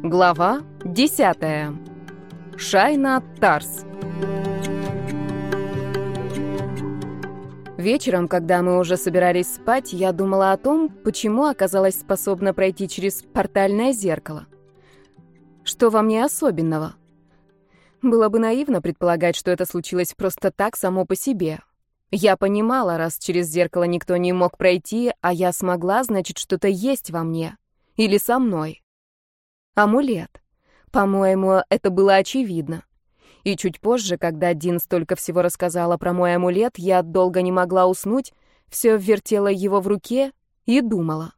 Глава 10. Шайна Тарс. Вечером, когда мы уже собирались спать, я думала о том, почему оказалась способна пройти через портальное зеркало. Что во мне особенного? Было бы наивно предполагать, что это случилось просто так, само по себе. Я понимала, раз через зеркало никто не мог пройти, а я смогла, значит, что-то есть во мне. Или со мной. Амулет. По-моему, это было очевидно. И чуть позже, когда Дин столько всего рассказала про мой амулет, я долго не могла уснуть, все вертела его в руке и думала.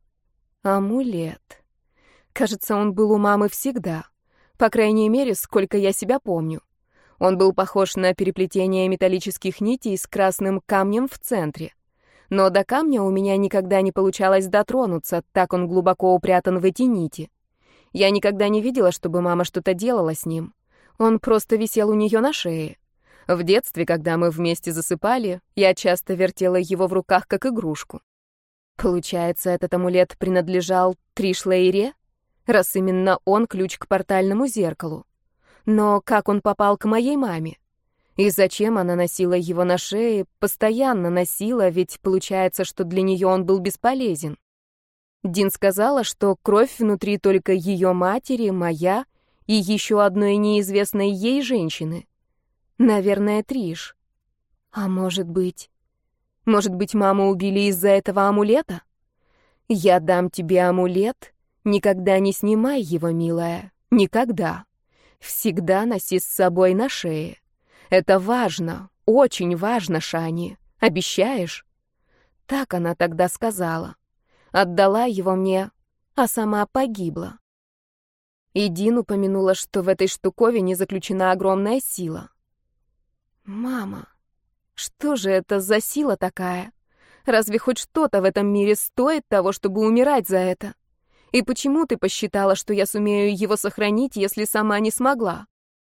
Амулет. Кажется, он был у мамы всегда. По крайней мере, сколько я себя помню. Он был похож на переплетение металлических нитей с красным камнем в центре. Но до камня у меня никогда не получалось дотронуться, так он глубоко упрятан в эти нити. Я никогда не видела, чтобы мама что-то делала с ним. Он просто висел у нее на шее. В детстве, когда мы вместе засыпали, я часто вертела его в руках как игрушку. Получается, этот амулет принадлежал Триш Лейре, раз именно он ключ к портальному зеркалу. Но как он попал к моей маме? И зачем она носила его на шее, постоянно носила, ведь получается, что для нее он был бесполезен. Дин сказала, что кровь внутри только ее матери, моя и еще одной неизвестной ей женщины. Наверное, Триш. А может быть... Может быть, маму убили из-за этого амулета? Я дам тебе амулет. Никогда не снимай его, милая. Никогда. Всегда носи с собой на шее. Это важно, очень важно, Шани. Обещаешь? Так она тогда сказала. Отдала его мне, а сама погибла. И Дин упомянула, что в этой штуковине заключена огромная сила. Мама, что же это за сила такая? Разве хоть что-то в этом мире стоит того, чтобы умирать за это? И почему ты посчитала, что я сумею его сохранить, если сама не смогла?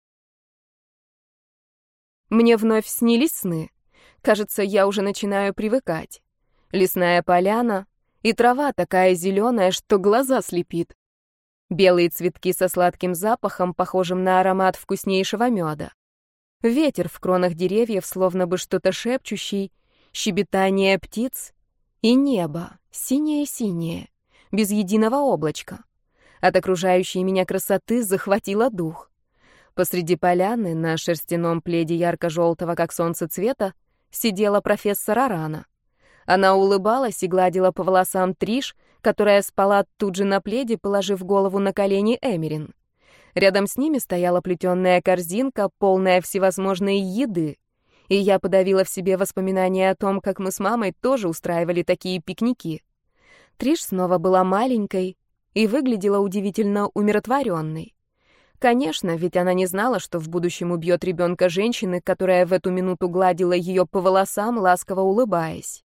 Мне вновь снились сны. Кажется, я уже начинаю привыкать. Лесная поляна и трава такая зеленая, что глаза слепит. Белые цветки со сладким запахом, похожим на аромат вкуснейшего меда. Ветер в кронах деревьев, словно бы что-то шепчущий, щебетание птиц и небо, синее-синее, без единого облачка. От окружающей меня красоты захватило дух. Посреди поляны, на шерстяном пледе ярко-желтого, как солнце, цвета, сидела профессор Арана. Она улыбалась и гладила по волосам Триш, которая спала тут же на пледе, положив голову на колени Эмерин. Рядом с ними стояла плетеная корзинка, полная всевозможной еды, и я подавила в себе воспоминания о том, как мы с мамой тоже устраивали такие пикники. Триш снова была маленькой и выглядела удивительно умиротворенной. Конечно, ведь она не знала, что в будущем убьет ребенка женщины, которая в эту минуту гладила ее по волосам, ласково улыбаясь.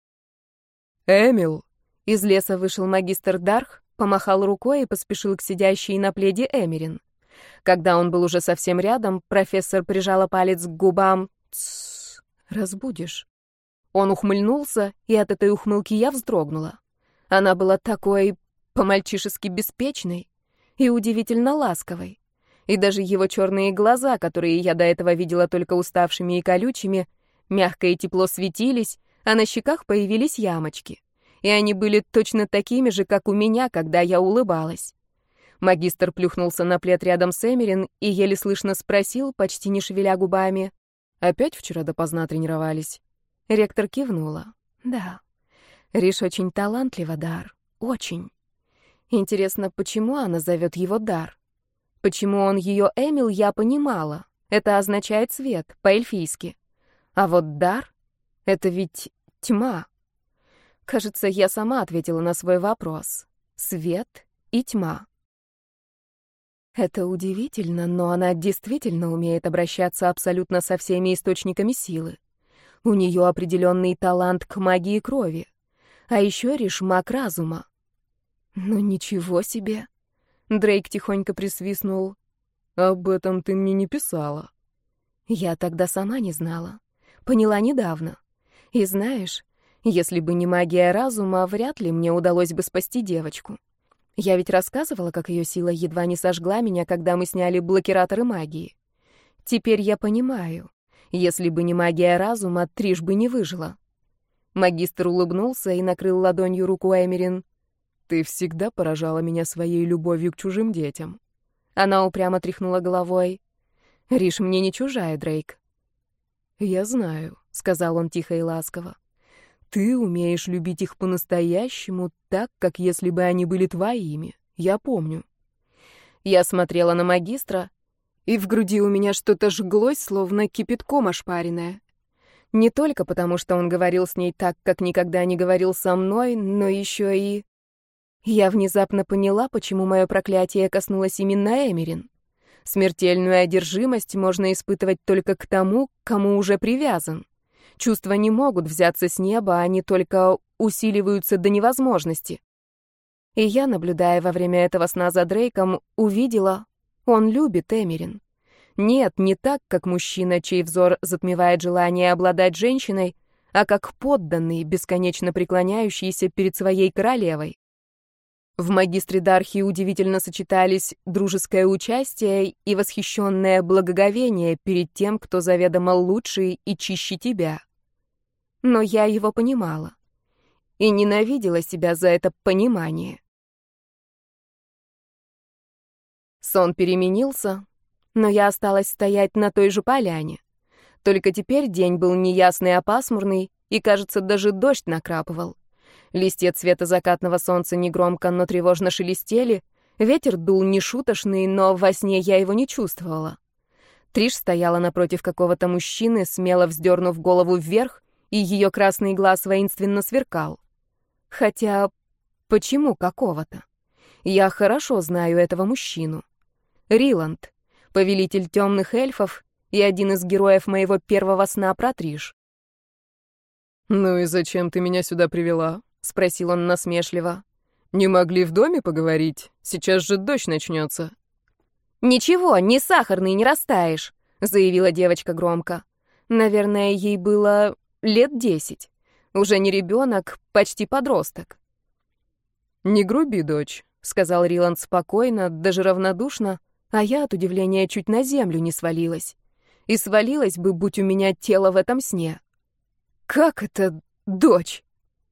«Эмил!» Из леса вышел магистр Дарх, помахал рукой и поспешил к сидящей на пледе Эмерин. Когда он был уже совсем рядом, профессор прижала палец к губам. «Тссс, разбудишь». Он ухмыльнулся, и от этой ухмылки я вздрогнула. Она была такой по-мальчишески беспечной и удивительно ласковой. И даже его черные глаза, которые я до этого видела только уставшими и колючими, мягко и тепло светились, а на щеках появились ямочки. И они были точно такими же, как у меня, когда я улыбалась. Магистр плюхнулся на плед рядом с Эмерин и еле слышно спросил, почти не шевеля губами: «Опять вчера допоздна тренировались?» Ректор кивнула. «Да. Риш очень талантлива, Дар. Очень. Интересно, почему она зовет его Дар? Почему он ее Эмил, я понимала. Это означает свет, по-эльфийски. А вот Дар — это ведь тьма. Кажется, я сама ответила на свой вопрос. Свет и тьма. Это удивительно, но она действительно умеет обращаться абсолютно со всеми источниками силы. У нее определенный талант к магии крови. А еще Риш — маг разума. Ну ничего себе. Дрейк тихонько присвистнул. «Об этом ты мне не писала». Я тогда сама не знала. Поняла недавно. И знаешь, если бы не магия разума, вряд ли мне удалось бы спасти девочку. Я ведь рассказывала, как ее сила едва не сожгла меня, когда мы сняли блокираторы магии. Теперь я понимаю. Если бы не магия разума, Триш бы не выжила. Магистр улыбнулся и накрыл ладонью руку Эмерин. Ты всегда поражала меня своей любовью к чужим детям. Она упрямо тряхнула головой. Риш мне не чужая, Дрейк. Я знаю, сказал он тихо и ласково. Ты умеешь любить их по-настоящему, так, как если бы они были твоими. Я помню. Я смотрела на магистра, и в груди у меня что-то жглось, словно кипятком ошпаренное. Не только потому, что он говорил с ней так, как никогда не говорил со мной, но еще и... Я внезапно поняла, почему мое проклятие коснулось именно Эмерин. Смертельную одержимость можно испытывать только к тому, к кому уже привязан. Чувства не могут взяться с неба, они только усиливаются до невозможности. И я, наблюдая во время этого сна за Дрейком, увидела, он любит Эмерин. Нет, не так, как мужчина, чей взор затмевает желание обладать женщиной, а как подданный, бесконечно преклоняющийся перед своей королевой. В магистре Дархи удивительно сочетались дружеское участие и восхищенное благоговение перед тем, кто заведомо лучше и чище тебя. Но я его понимала и ненавидела себя за это понимание. Сон переменился, но я осталась стоять на той же поляне. Только теперь день был неясный, а пасмурный, и, кажется, даже дождь накрапывал. Листья цвета закатного солнца негромко, но тревожно шелестели, ветер дул нешуточный, но во сне я его не чувствовала. Триш стояла напротив какого-то мужчины, смело вздернув голову вверх, и ее красный глаз воинственно сверкал. Хотя, почему какого-то? Я хорошо знаю этого мужчину. Риланд, повелитель темных эльфов и один из героев моего первого сна про Триш. «Ну и зачем ты меня сюда привела?» — спросил он насмешливо. «Не могли в доме поговорить? Сейчас же дождь начнется». «Ничего, не сахарный, не растаешь», — заявила девочка громко. Наверное, ей было 10 лет. Уже не ребенок, почти подросток. «Не груби, дочь», — сказал Риланд спокойно, даже равнодушно, а я от удивления чуть на землю не свалилась. И свалилась бы, будь у меня тело в этом сне. «Как это дочь?»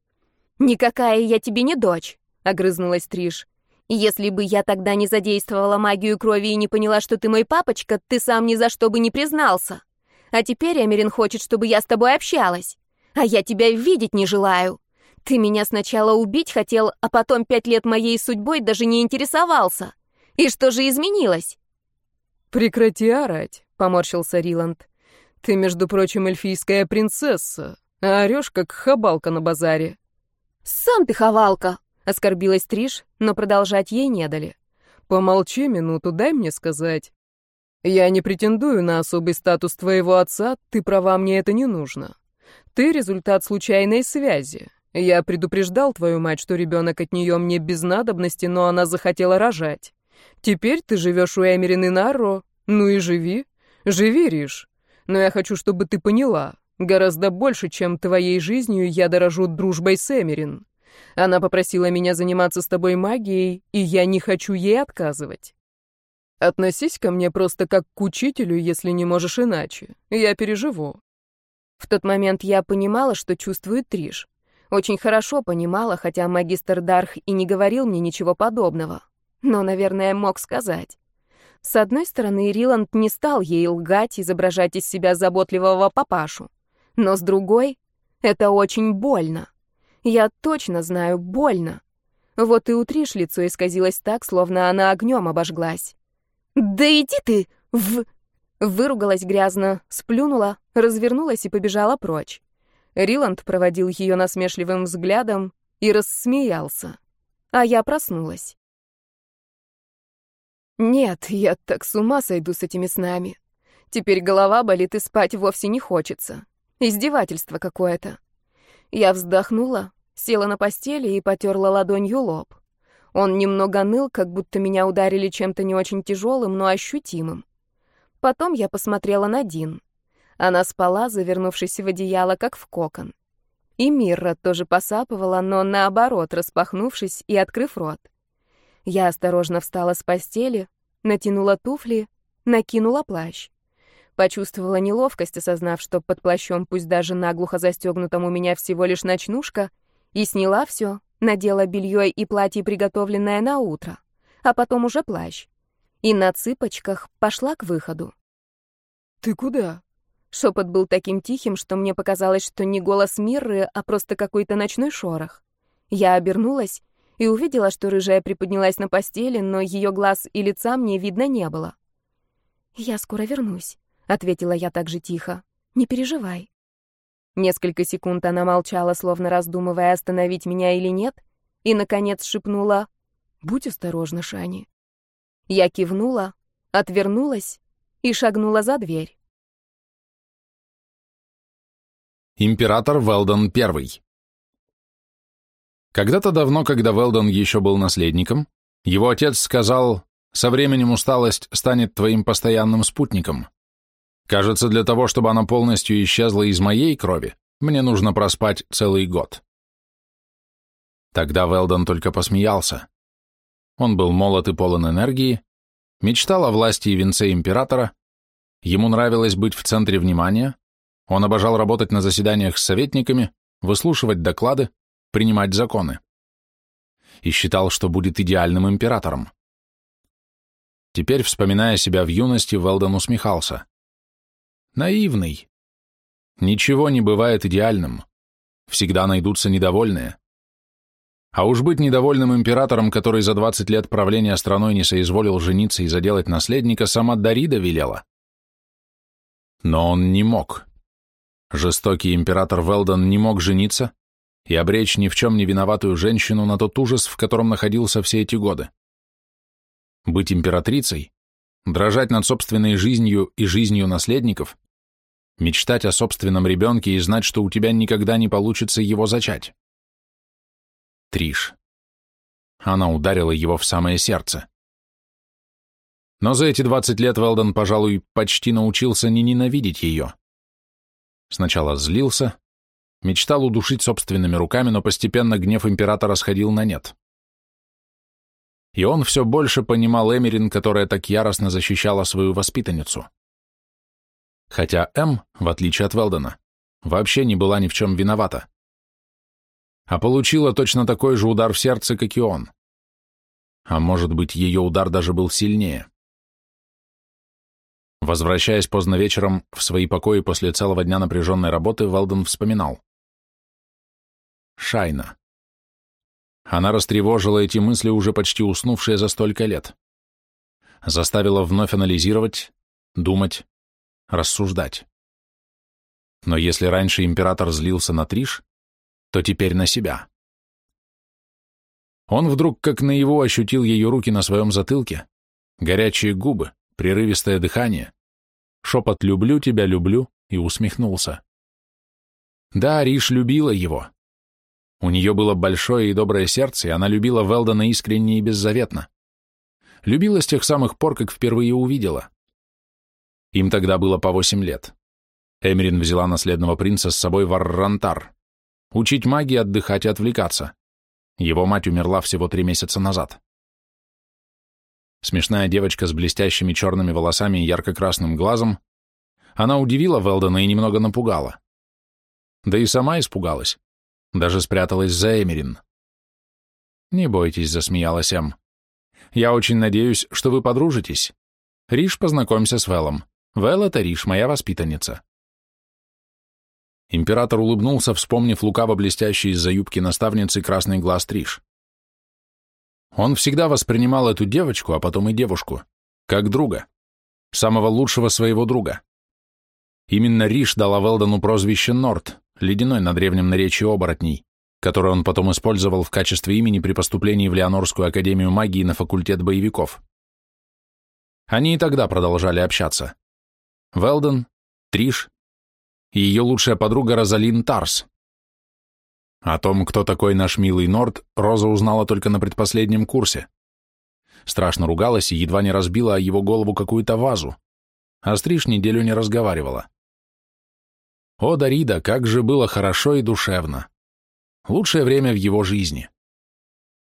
«Никакая я тебе не дочь», — огрызнулась Триш. «Если бы я тогда не задействовала магию крови и не поняла, что ты мой папочка, ты сам ни за что бы не признался. А теперь Эмерин хочет, чтобы я с тобой общалась. А я тебя видеть не желаю. Ты меня сначала убить хотел, а потом 5 лет моей судьбой даже не интересовался. И что же изменилось?» «Прекрати орать», — поморщился Риланд. «Ты, между прочим, эльфийская принцесса, а орешь, как хабалка на базаре». «Сам ты хавалка», — оскорбилась Триш, но продолжать ей не дали. «Помолчи минуту, дай мне сказать. Я не претендую на особый статус твоего отца, ты права, мне это не нужно. Ты результат случайной связи. Я предупреждал твою мать, что ребенок от нее мне без надобности, но она захотела рожать. Теперь ты живешь у Эмерин и Нарро, ну и живи. Живи, Риш. Но я хочу, чтобы ты поняла, гораздо больше, чем твоей жизнью, я дорожу дружбой с Эмерин. Она попросила меня заниматься с тобой магией, и я не хочу ей отказывать. Относись ко мне просто как к учителю, если не можешь иначе. Я переживу». В тот момент я понимала, что чувствует Триш. Очень хорошо понимала, хотя магистр Дарх и не говорил мне ничего подобного. Но, наверное, мог сказать. С одной стороны, Риланд не стал ей лгать, изображать из себя заботливого папашу. Но с другой, это очень больно. Я точно знаю, больно. Вот и у Триш лицо исказилось так, словно она огнем обожглась. «Да иди ты в...» Выругалась грязно, сплюнула, развернулась и побежала прочь. Риланд проводил ее насмешливым взглядом и рассмеялся. А я проснулась. Нет, я так с ума сойду с этими снами. Теперь голова болит и спать вовсе не хочется. Издевательство какое-то. Я вздохнула, села на постели и потерла ладонью лоб. Он немного ныл, как будто меня ударили чем-то не очень тяжелым, но ощутимым. Потом я посмотрела на Дин. Она спала, завернувшись в одеяло, как в кокон. И Мирра тоже посапывала, но наоборот, распахнувшись и открыв рот. Я осторожно встала с постели, натянула туфли, накинула плащ. Почувствовала неловкость, осознав, что под плащом, пусть даже наглухо застегнутом, у меня всего лишь ночнушка, и сняла все, надела белье и платье, приготовленное на утро, а потом уже плащ. И на цыпочках пошла к выходу. «Ты куда?» Шепот был таким тихим, что мне показалось, что не голос Мирры, а просто какой-то ночной шорох. Я обернулась и увидела, что рыжая приподнялась на постели, но ее глаз и лица мне видно не было. «Я скоро вернусь», — ответила я так же тихо. «Не переживай». Несколько секунд она молчала, словно раздумывая, остановить меня или нет, и, наконец, шепнула: «Будь осторожна, Шани». Я кивнула, отвернулась и шагнула за дверь. Император Велдон I. Когда-то давно, когда Велдон еще был наследником, его отец сказал: «Со временем усталость станет твоим постоянным спутником. Кажется, для того, чтобы она полностью исчезла из моей крови, мне нужно проспать целый год». Тогда Велдон только посмеялся. Он был молод и полон энергии, мечтал о власти и венце императора, ему нравилось быть в центре внимания, он обожал работать на заседаниях с советниками, выслушивать доклады, принимать законы. И считал, что будет идеальным императором. Теперь, вспоминая себя в юности, Велдон усмехался. Наивный. Ничего не бывает идеальным. Всегда найдутся недовольные. А уж быть недовольным императором, который за 20 лет правления страной не соизволил жениться и заделать наследника, сама Дарида велела. Но он не мог. Жестокий император Велдон не мог жениться и обречь ни в чем не виноватую женщину на тот ужас, в котором находился все эти годы. Быть императрицей, дрожать над собственной жизнью и жизнью наследников, мечтать о собственном ребенке и знать, что у тебя никогда не получится его зачать. Триш. Она ударила его в самое сердце. Но за эти 20 лет Велдон, пожалуй, почти научился не ненавидеть ее. Сначала злился, мечтал удушить собственными руками, но постепенно гнев императора сходил на нет. И он все больше понимал Эмерин, которая так яростно защищала свою воспитанницу. Хотя в отличие от Велдона, вообще не была ни в чем виновата. А получила точно такой же удар в сердце, как и он. А может быть, ее удар даже был сильнее. Возвращаясь поздно вечером в свои покои после целого дня напряженной работы, Велдон вспоминал. Шайна. Она растревожила эти мысли, уже почти уснувшие за столько лет. Заставила вновь анализировать, думать, рассуждать. Но если раньше император злился на Триш, то теперь на себя. Он вдруг как наяву ощутил ее руки на своем затылке, горячие губы, прерывистое дыхание, шепот «люблю тебя, люблю» и усмехнулся. Да, Риш любила его. У нее было большое и доброе сердце, и она любила Велдона искренне и беззаветно. Любила с тех самых пор, как впервые увидела. Им тогда было по 8 лет. Эмерин взяла наследного принца с собой в Аррантар. Учить магии, отдыхать и отвлекаться. Его мать умерла всего 3 месяца назад. Смешная девочка с блестящими черными волосами и ярко-красным глазом, она удивила Велдона и немного напугала. Да и сама испугалась. Даже спряталась за Эмерин. «Не бойтесь», — засмеялась Эм. «Я очень надеюсь, что вы подружитесь. Риш, познакомься с Велом. Вел — это Риш, моя воспитанница». Император улыбнулся, вспомнив лукаво блестящий из-за юбки наставницы красный глаз Триш. Он всегда воспринимал эту девочку, а потом и девушку, как друга, самого лучшего своего друга. Именно Риш дала Велдону прозвище Норд, ледяной на древнем наречии оборотней, которое он потом использовал в качестве имени при поступлении в Леонорскую академию магии на факультет боевиков. Они и тогда продолжали общаться. Велдон, Триш и ее лучшая подруга Розалин Тарс. О том, кто такой наш милый Норд, Роза узнала только на предпоследнем курсе. Страшно ругалась и едва не разбила о его голову какую-то вазу, а с Триш неделю не разговаривала. О, Дарида, как же было хорошо и душевно. Лучшее время в его жизни.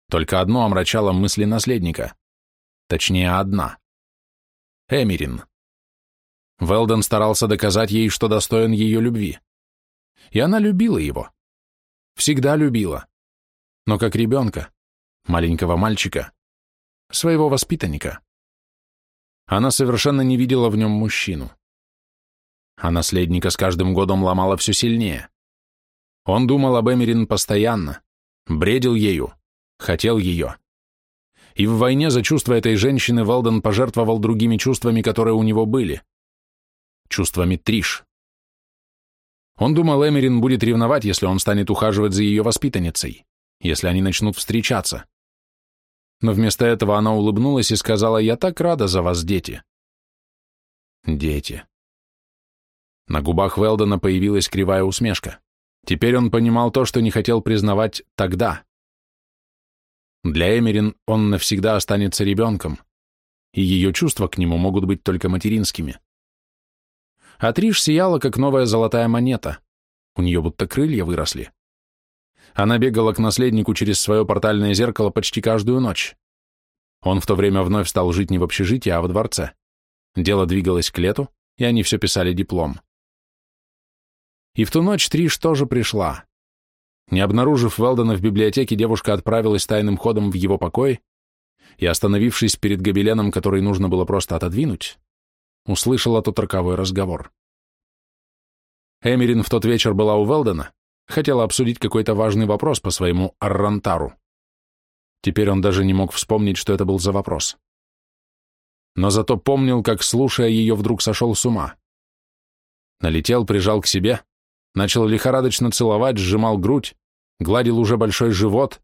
Только одно омрачало мысли наследника. Точнее, одна. Эмерин. Велден старался доказать ей, что достоин ее любви. И она любила его. Всегда любила. Но как ребенка, маленького мальчика, своего воспитанника. Она совершенно не видела в нем мужчину. А наследника с каждым годом ломала все сильнее. Он думал об Эмерин постоянно, бредил ею, хотел ее. И в войне за чувства этой женщины Велден пожертвовал другими чувствами, которые у него были. Чувствами Триш. Он думал, Эмерин будет ревновать, если он станет ухаживать за ее воспитанницей, если они начнут встречаться. Но вместо этого она улыбнулась и сказала: «Я так рада за вас, дети». Дети. На губах Велдена появилась кривая усмешка. Теперь он понимал то, что не хотел признавать тогда. Для Эмерин он навсегда останется ребенком, и ее чувства к нему могут быть только материнскими. А Триш сияла, как новая золотая монета. У нее будто крылья выросли. Она бегала к наследнику через свое портальное зеркало почти каждую ночь. Он в то время вновь стал жить не в общежитии, а во дворце. Дело двигалось к лету, и они все писали диплом. И в ту ночь Триш тоже пришла. Не обнаружив Велдена в библиотеке, девушка отправилась тайным ходом в его покой и, остановившись перед гобеленом, который нужно было просто отодвинуть, услышала тот роковой разговор. Эмерин в тот вечер была у Велдена, хотела обсудить какой-то важный вопрос по своему Аррантару. Теперь он даже не мог вспомнить, что это был за вопрос. Но зато помнил, как, слушая ее, вдруг сошел с ума. Налетел, прижал к себе, начал лихорадочно целовать, сжимал грудь, гладил уже большой живот.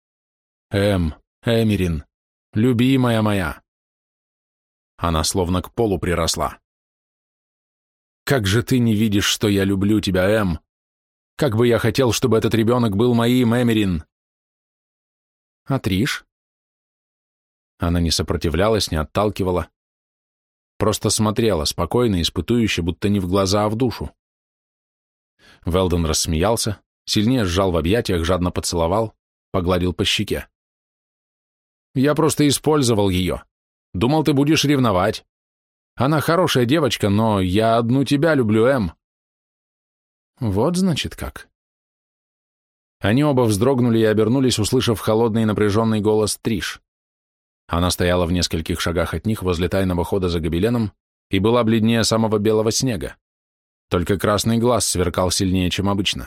Эмерин, любимая моя. Она словно к полу приросла. Как же ты не видишь, что я люблю тебя, Эм? Как бы я хотел, чтобы этот ребенок был моим, Эмерин. А Триш? Она не сопротивлялась, не отталкивала. Просто смотрела, спокойно, испытующе, будто не в глаза, а в душу. Велден рассмеялся, сильнее сжал в объятиях, жадно поцеловал, погладил по щеке. «Я просто использовал ее. Думал, ты будешь ревновать. Она хорошая девочка, но я одну тебя люблю, Эм». Вот, значит, как. Они оба вздрогнули и обернулись, услышав холодный и напряженный голос Триш. Она стояла в нескольких шагах от них возле тайного хода за гобеленом и была бледнее самого белого снега. Только красный глаз сверкал сильнее, чем обычно.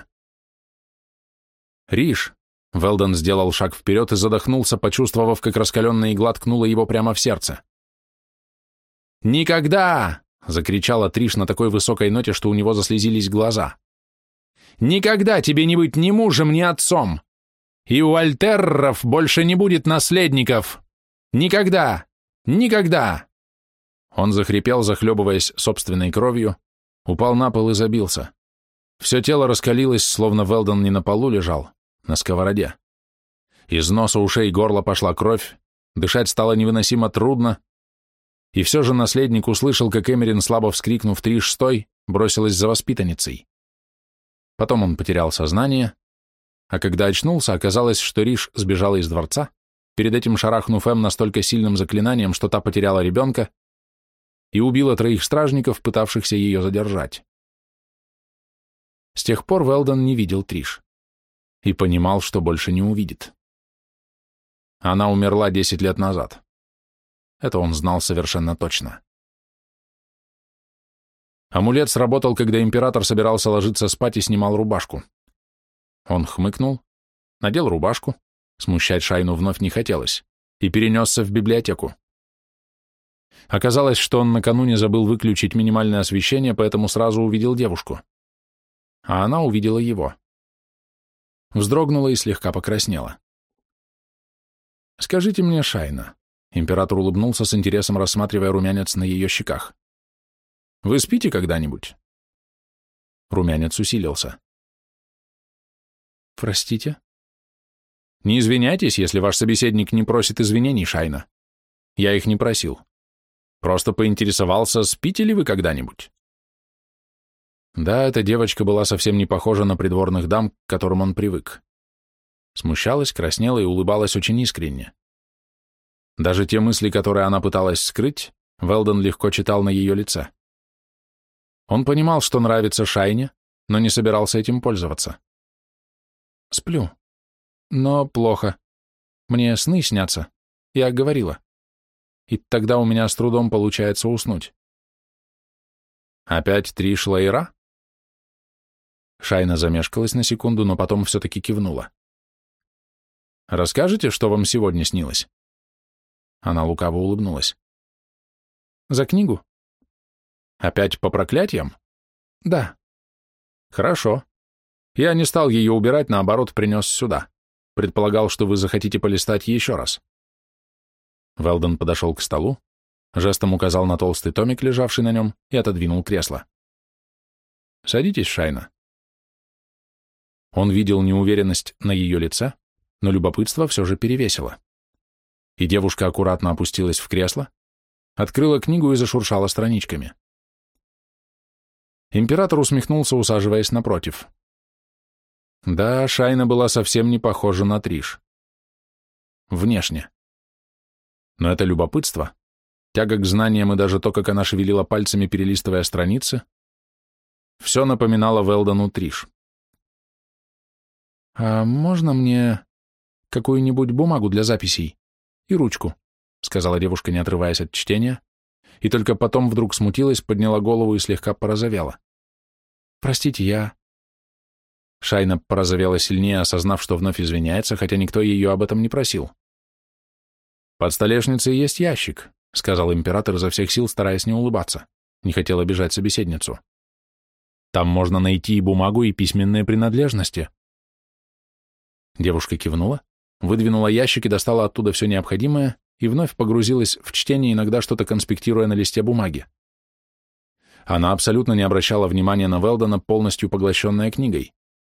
«Риш!» — Велден сделал шаг вперед и задохнулся, почувствовав, как раскаленная игла ткнула его прямо в сердце. «Никогда!» — закричала Триш на такой высокой ноте, что у него заслезились глаза. «Никогда тебе не быть ни мужем, ни отцом! И у Альтерров больше не будет наследников! Никогда! Никогда!» Он захрипел, захлебываясь собственной кровью, упал на пол и забился. Все тело раскалилось, словно Велден не на полу лежал, на сковороде. Из носа, ушей и горла пошла кровь, дышать стало невыносимо трудно, и все же наследник услышал, как Эмерин, слабо вскрикнув «Триш, стой!», бросилась за воспитанницей. Потом он потерял сознание, а когда очнулся, оказалось, что Риш сбежала из дворца, перед этим шарахнув Эм настолько сильным заклинанием, что та потеряла ребенка, и убила 3 стражников, пытавшихся ее задержать. С тех пор Велден не видел Триш и понимал, что больше не увидит. Она умерла 10 лет назад. Это он знал совершенно точно. Амулет сработал, когда император собирался ложиться спать и снимал рубашку. Он хмыкнул, надел рубашку, смущать Шайну вновь не хотелось, и перенесся в библиотеку. Оказалось, что он накануне забыл выключить минимальное освещение, поэтому сразу увидел девушку. А она увидела его. Вздрогнула и слегка покраснела. «Скажите мне, Шайна», — император улыбнулся с интересом, рассматривая румянец на ее щеках, «вы спите когда-нибудь?» Румянец усилился. «Простите?» «Не извиняйтесь, если ваш собеседник не просит извинений, Шайна. Я их не просил. Просто поинтересовался, спите ли вы когда-нибудь?» Да, эта девочка была совсем не похожа на придворных дам, к которым он привык. Смущалась, краснела и улыбалась очень искренне. Даже те мысли, которые она пыталась скрыть, Велдон легко читал на ее лице. Он понимал, что нравится Шайне, но не собирался этим пользоваться. «Сплю. Но плохо. Мне сны снятся. Я говорила. И тогда у меня с трудом получается уснуть». «Опять 3 шлейра?» Шайна замешкалась на секунду, но потом все-таки кивнула. «Расскажете, что вам сегодня снилось?» Она лукаво улыбнулась. «За книгу?» «Опять по проклятиям?» «Да». «Хорошо. Я не стал ее убирать, наоборот, принес сюда. Предполагал, что вы захотите полистать еще раз». Велдон подошел к столу, жестом указал на толстый томик, лежавший на нем, и отодвинул кресло. «Садитесь, Шайна». Он видел неуверенность на ее лице, но любопытство все же перевесило. И девушка аккуратно опустилась в кресло, открыла книгу и зашуршала страничками. Император усмехнулся, усаживаясь напротив. Да, Шайна была совсем не похожа на Триш. Внешне. Но это любопытство, тяга к знаниям и даже то, как она шевелила пальцами, перелистывая страницы, все напоминало Велдону Триш. «А можно мне какую-нибудь бумагу для записей и ручку?» — сказала девушка, не отрываясь от чтения, и только потом вдруг смутилась, подняла голову и слегка порозовела. «Простите, я...» Шайна порозовела сильнее, осознав, что вновь извиняется, хотя никто ее об этом не просил. «Под столешницей есть ящик», — сказал император изо всех сил, стараясь не улыбаться. Не хотел обижать собеседницу. «Там можно найти и бумагу, и письменные принадлежности». Девушка кивнула, выдвинула ящик и достала оттуда все необходимое и вновь погрузилась в чтение, иногда что-то конспектируя на листе бумаги. Она абсолютно не обращала внимания на Велдона, полностью поглощенная книгой.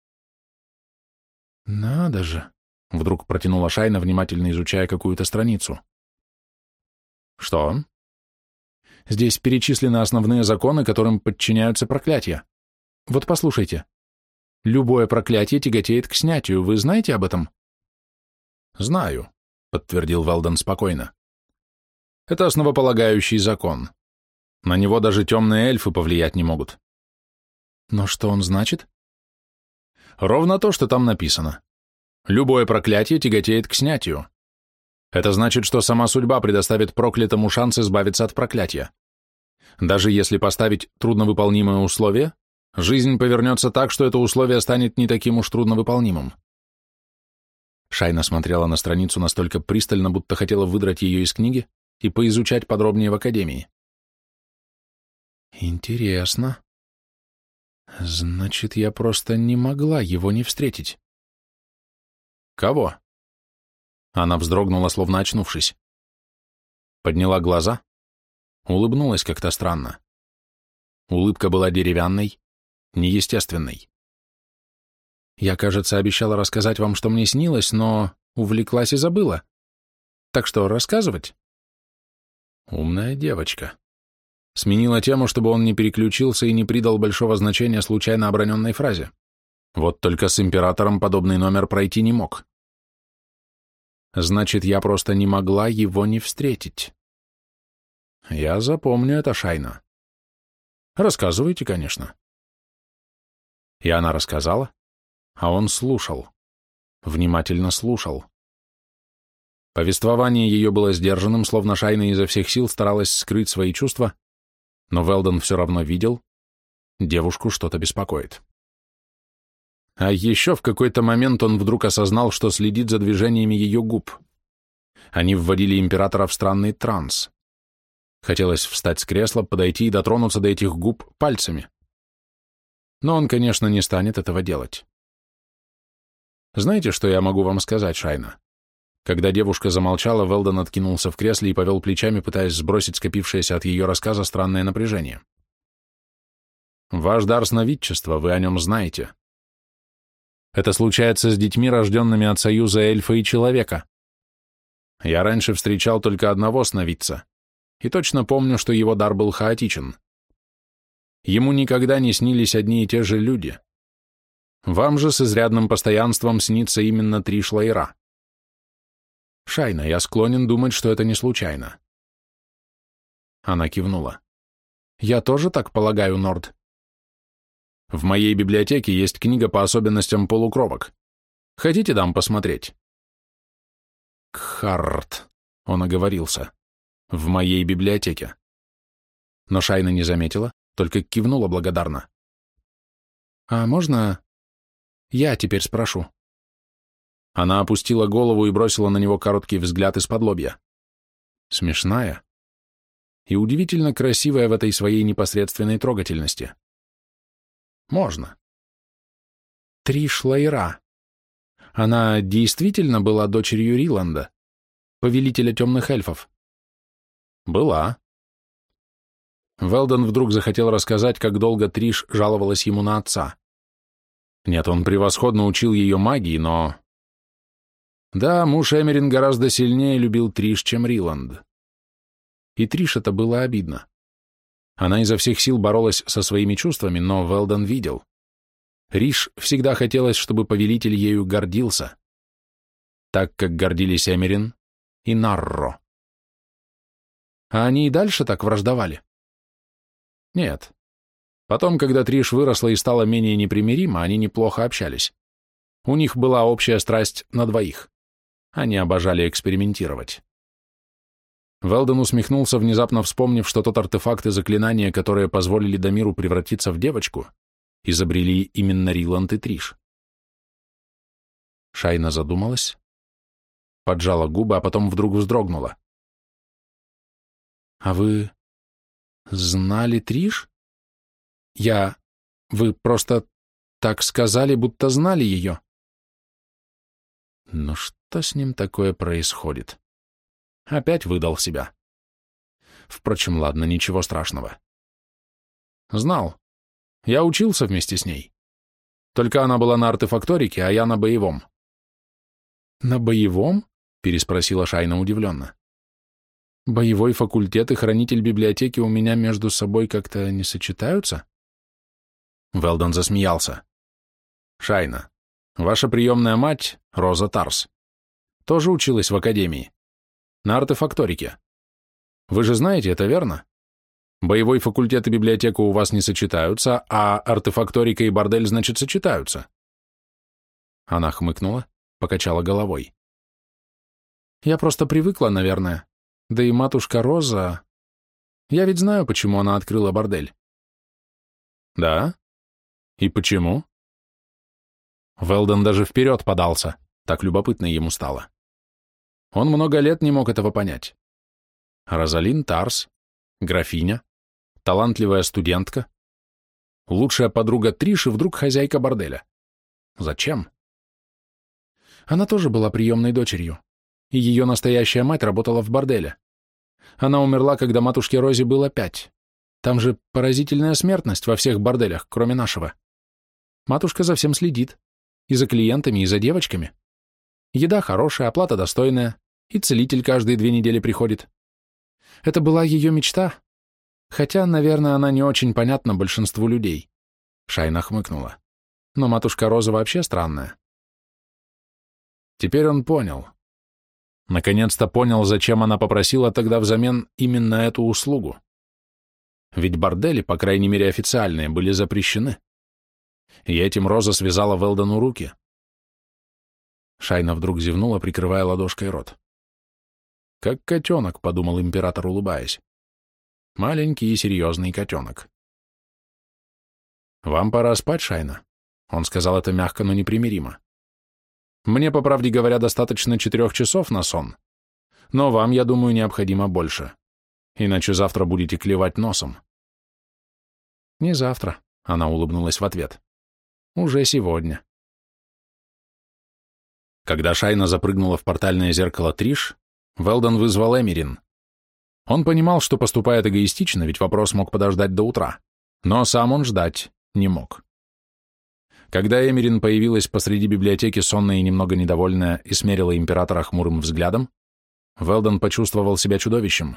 «Надо же!» — вдруг протянула Шайна, внимательно изучая какую-то страницу. «Что?» «Здесь перечислены основные законы, которым подчиняются проклятия. Вот послушайте. Любое проклятие тяготеет к снятию, вы знаете об этом?» «Знаю», — подтвердил Велдон спокойно. «Это основополагающий закон. На него даже темные эльфы повлиять не могут». «Но что он значит?» «Ровно то, что там написано. Любое проклятие тяготеет к снятию. Это значит, что сама судьба предоставит проклятому шанс избавиться от проклятия. Даже если поставить трудновыполнимое условие, жизнь повернется так, что это условие станет не таким уж трудновыполнимым». Шайна смотрела на страницу настолько пристально, будто хотела выдрать ее из книги и поизучать подробнее в академии. «Интересно. Значит, я просто не могла его не встретить». «Кого?» Она вздрогнула, словно очнувшись. Подняла глаза, улыбнулась как-то странно. Улыбка была деревянной, неестественной. «Я, кажется, обещала рассказать вам, что мне снилось, но увлеклась и забыла. Так что, рассказывать?» Умная девочка. Сменила тему, чтобы он не переключился и не придал большого значения случайно оброненной фразе. Вот только с императором подобный номер пройти не мог. Значит, я просто не могла его не встретить. Я запомню это, Шайна. Рассказывайте, конечно. И она рассказала, а он слушал. Внимательно слушал. Повествование ее было сдержанным, словно Шайна изо всех сил старалась скрыть свои чувства, но Велдон все равно видел, девушку что-то беспокоит. А еще в какой-то момент он вдруг осознал, что следит за движениями ее губ. Они вводили императора в странный транс. Хотелось встать с кресла, подойти и дотронуться до этих губ пальцами. Но он, конечно, не станет этого делать. Знаете, что я могу вам сказать, Шайна? Когда девушка замолчала, Велдон откинулся в кресле и повел плечами, пытаясь сбросить скопившееся от ее рассказа странное напряжение. Ваш дар сновидчества, вы о нем знаете. Это случается с детьми, рожденными от союза эльфа и человека. Я раньше встречал только одного сновидца, и точно помню, что его дар был хаотичен. Ему никогда не снились одни и те же люди. Вам же с изрядным постоянством снится именно Триш Лаира. Шайна, я склонен думать, что это не случайно. Она кивнула. Я тоже так полагаю, Норд. В моей библиотеке есть книга по особенностям полукровок. Хотите, дам посмотреть? Кхарт, он оговорился. В моей библиотеке. Но Шайна не заметила, только кивнула благодарно. А можно я теперь спрошу? Она опустила голову и бросила на него короткий взгляд из-под лобья. Смешная и удивительно красивая в этой своей непосредственной трогательности. Можно. Триш Лаира. Она действительно была дочерью Риланда, повелителя темных эльфов? Была. Велден вдруг захотел рассказать, как долго Триш жаловалась ему на отца. Нет, он превосходно учил ее магии, но... Да, муж Эмерин гораздо сильнее любил Триш, чем Риланд. И Триш это было обидно. Она изо всех сил боролась со своими чувствами, но Велден видел. Риш всегда хотелось, чтобы повелитель ею гордился, так как гордились Эмерин и Нарро. А они и дальше так враждовали? Нет. Потом, когда Триш выросла и стала менее непримирима, они неплохо общались. У них была общая страсть на двоих. Они обожали экспериментировать. Велден усмехнулся, внезапно вспомнив, что тот артефакт и заклинания, которые позволили Дамиру превратиться в девочку, изобрели именно Риланд и Триш. Шайна задумалась, поджала губы, а потом вдруг вздрогнула. «А вы знали Триш? Вы просто так сказали, будто знали ее». Ну что с ним такое происходит? Опять выдал себя. Впрочем, ладно, ничего страшного. Знал. Я учился вместе с ней. Только она была на артефакторике, а я на боевом. На боевом? Переспросила Шайна удивленно. Боевой факультет и хранитель библиотеки у меня между собой как-то не сочетаются? Велден засмеялся. Шайна, ваша приемная мать, Роза Тарс, тоже училась в академии. На артефакторике. Вы же знаете, это верно? Боевой факультет и библиотека у вас не сочетаются, а артефакторика и бордель, значит, сочетаются. Она хмыкнула, покачала головой. Я просто привыкла, наверное. Да и матушка Роза... Я ведь знаю, почему она открыла бордель. Да? И почему? Велден даже вперед подался, так любопытно ему стало. Он много лет не мог этого понять. Розалин Тарс, графиня, талантливая студентка, лучшая подруга Триш и вдруг хозяйка борделя. Зачем? Она тоже была приемной дочерью, и ее настоящая мать работала в борделе. Она умерла, когда матушке Розе было 5. Там же поразительная смертность во всех борделях, кроме нашего. Матушка за всем следит. И за клиентами, и за девочками. Еда хорошая, оплата достойная, и целитель каждые 2 недели приходит. Это была ее мечта. Хотя, наверное, она не очень понятна большинству людей. Шайна хмыкнула. Но матушка Роза вообще странная. Теперь он понял. Наконец-то понял, зачем она попросила тогда взамен именно эту услугу. Ведь бордели, по крайней мере официальные, были запрещены. И этим Роза связала Велдену руки. Шайна вдруг зевнула, прикрывая ладошкой рот. «Как котенок», — подумал император, улыбаясь. «Маленький и серьезный котенок». «Вам пора спать, Шайна», — он сказал это мягко, но непримиримо. «Мне, по правде говоря, достаточно 4 часов на сон, но вам, я думаю, необходимо больше, иначе завтра будете клевать носом». «Не завтра», — она улыбнулась в ответ. «Уже сегодня». Когда Шайна запрыгнула в портальное зеркало Триш, Велден вызвал Эмерин. Он понимал, что поступает эгоистично, ведь вопрос мог подождать до утра, но сам он ждать не мог. Когда Эмерин появилась посреди библиотеки, сонная и немного недовольная, и смерила императора хмурым взглядом, Велден почувствовал себя чудовищем.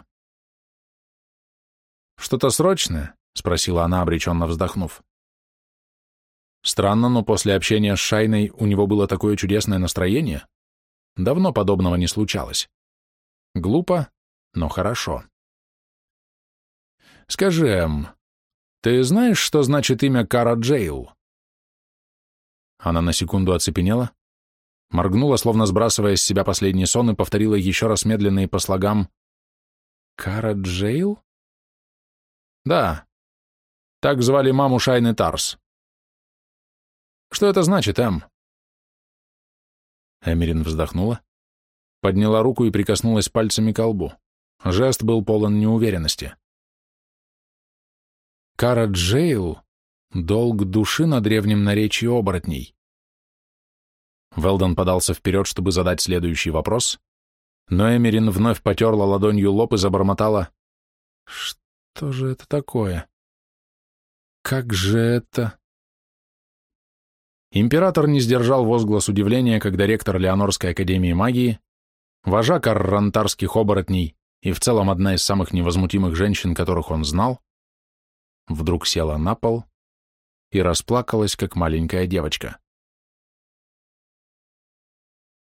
«Что-то срочное?» — спросила она, обреченно вздохнув. Странно, но после общения с Шайной у него было такое чудесное настроение. Давно подобного не случалось. Глупо, но хорошо. Скажи, Эм, ты знаешь, что значит имя Кара Джейл? Она на секунду оцепенела, моргнула, словно сбрасывая с себя последний сон, и повторила еще раз медленно и по слогам: «Кара Джейл?» «Да. Так звали маму Шайны Тарс». «Что это значит, Эм?» Эмерин вздохнула, подняла руку и прикоснулась пальцами к лбу. Жест был полон неуверенности. «Кара Джейл — долг души на древнем наречии оборотней». Велдон подался вперед, чтобы задать следующий вопрос, но Эмерин вновь потерла ладонью лоб и забормотала: «Что же это такое? Как же это...» Император не сдержал возглас удивления, когда ректор Леонорской академии магии, вожак аррантарских оборотней и в целом одна из самых невозмутимых женщин, которых он знал, вдруг села на пол и расплакалась, как маленькая девочка.